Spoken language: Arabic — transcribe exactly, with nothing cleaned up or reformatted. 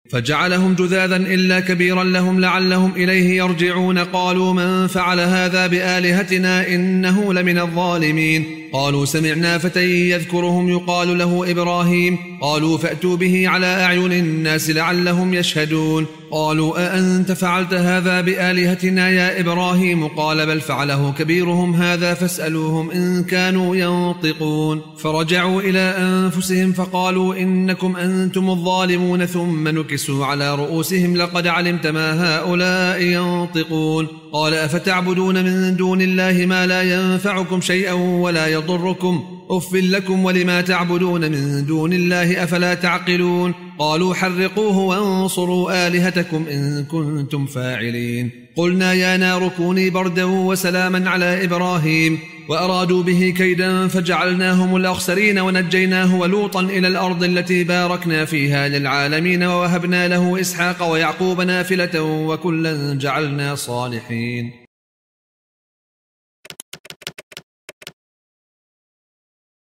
فجعلهم جذاذا إلا كبيرا لهم لعلهم إليه يرجعون. قالوا من فعل هذا بآلهتنا إنه لمن الظالمين. قالوا سمعنا فتى يذكرهم يقال له إبراهيم. قالوا فأتوا به على أعين الناس لعلهم يشهدون. قالوا أأنت فعلت هذا بآلهتنا يا إبراهيم؟ قال بل فعله كبيرهم هذا فاسألوهم إن كانوا ينطقون. فرجعوا إلى أنفسهم فقالوا إنكم أنتم الظالمون ثم نكسوا على رؤوسهم لقد علمت ما هؤلاء ينطقون. قال أفتعبدون من دون الله ما لا ينفعكم شيئا ولا يضركم أف لكم ولما تعبدون من دون الله أفلا تعقلون. قالوا حرقوه وانصروا آلهتكم إن كنتم فاعلين. قلنا يا نار كوني بردا وسلاما على إبراهيم وأرادوا به كيدا فجعلناهم الأخسرين ونجيناه ولوطا إلى الأرض التي باركنا فيها للعالمين ووهبنا له إسحاق ويعقوب نافلة وكلا جعلنا صالحين.